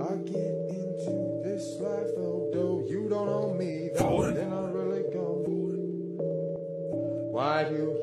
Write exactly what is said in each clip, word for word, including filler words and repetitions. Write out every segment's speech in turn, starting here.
I get into this life, although you don't own me, though, then I really go. Why do you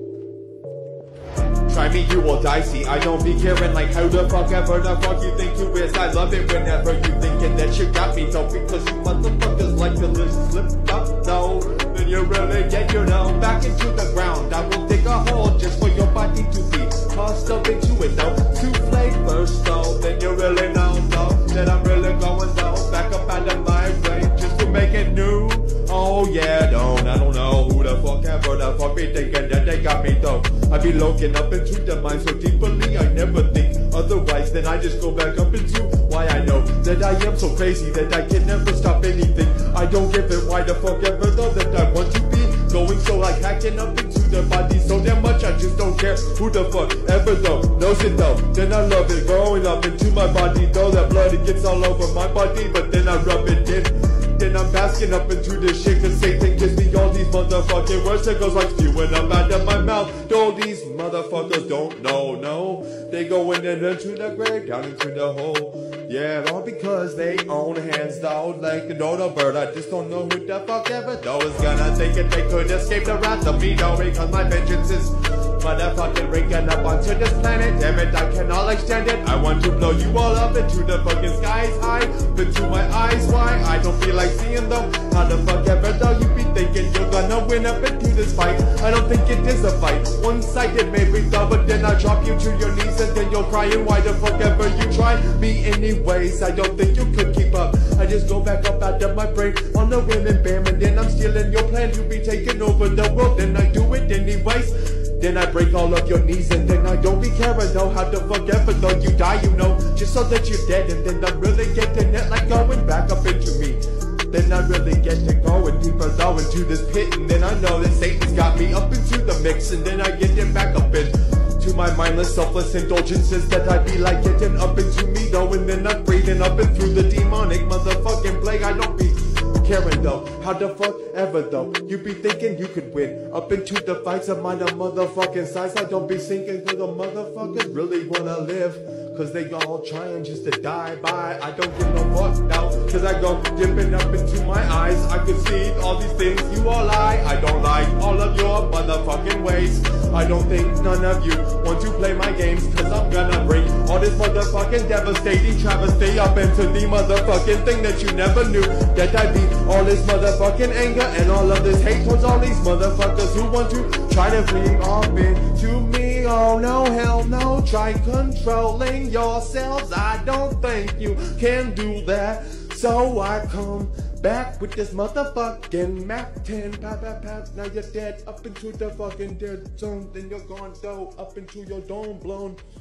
try me, you will die? See, I don't be caring like how the fuck ever the fuck you think you is. I love it whenever you thinking that you got me, though, because you motherfuckers like to just slip up, though. Then you really get, you know, back into the ground. I will dig a hole just for your body to be tossed up into it, though. Souffle first, though, then you really know, though, that I'm really going, though, back up out of my way just to make it new. Oh yeah, don't, I don't know who the fuck ever the fuck be thinking that they got me, though. I be looking up into the mind so deeply, I never think otherwise. Then I just go back up into why I know that I am so crazy that I can never stop anything. I don't give it why the fuck ever though that I want to be going so like hacking up into the body so damn much. I just don't care who the fuck ever though knows it though. Then I love it going up into my body though. That blood it gets all over my body, but then I rub it in. Then I'm basking up into this shit, cause Satan gives me all these motherfucking words that goes like spewing up out of my mouth. All these motherfuckers don't know, no. They go in and into the grave, down into the hole. Yeah, all because they own hands though, like a dodo bird. I just don't know who the fuck ever though is gonna think it they could escape the wrath of me though, because my vengeance is motherfucking ringing up onto this planet. Damn it, I cannot like stand it. I want to blow you all up into the fucking skies high, into my eyes why I don't feel like seeing though. How the fuck ever though you be thinking you're gonna win up into this fight? I don't think it is a fight, one-sided maybe though, but then I drop you to your knees and then you're crying. Why the fuck ever you try me anyways? I don't think you could keep up. I just go back up out of my brain on the women bam, and then I'm stealing your plan. You be taking over the world, then I do it anyways. Then I break all of your knees and then I don't be caring though how the fuck ever though you die, you know, just so that you're dead. And then I'm really getting it like going back up into me. Then I really get to going deeper though into this pit. And then I know that Satan's got me up into the mix. And then I get it back up into my mindless selfless indulgences that I be like getting up into me though. And then I'm breathing up and through the demonic motherfucking plague. I don't be caring though how the fuck ever though you be thinking you could win up into the fights of my motherfucking size. I don't be sinking cause the motherfuckers really wanna live, cause they all trying just to die by. I don't give no fuck now, cause I go dipping up into my eyes. I can see all these things, you all lie. I don't like all of your motherfucking ways. I don't think none of you want to play my games, cause I'm gonna bring all this motherfucking devastating travesty up into the motherfucking thing that you never knew that I be. All this motherfucking anger and all of this hate towards all these motherfuckers who want to try to bring off into me. Oh no, hell no, try controlling yourselves. I don't think you can do that. So I come back with this motherfucking Mac ten. Pat, pat, pat, now you're dead up into the fucking dead zone. Then you're gone though, up into your dome blown.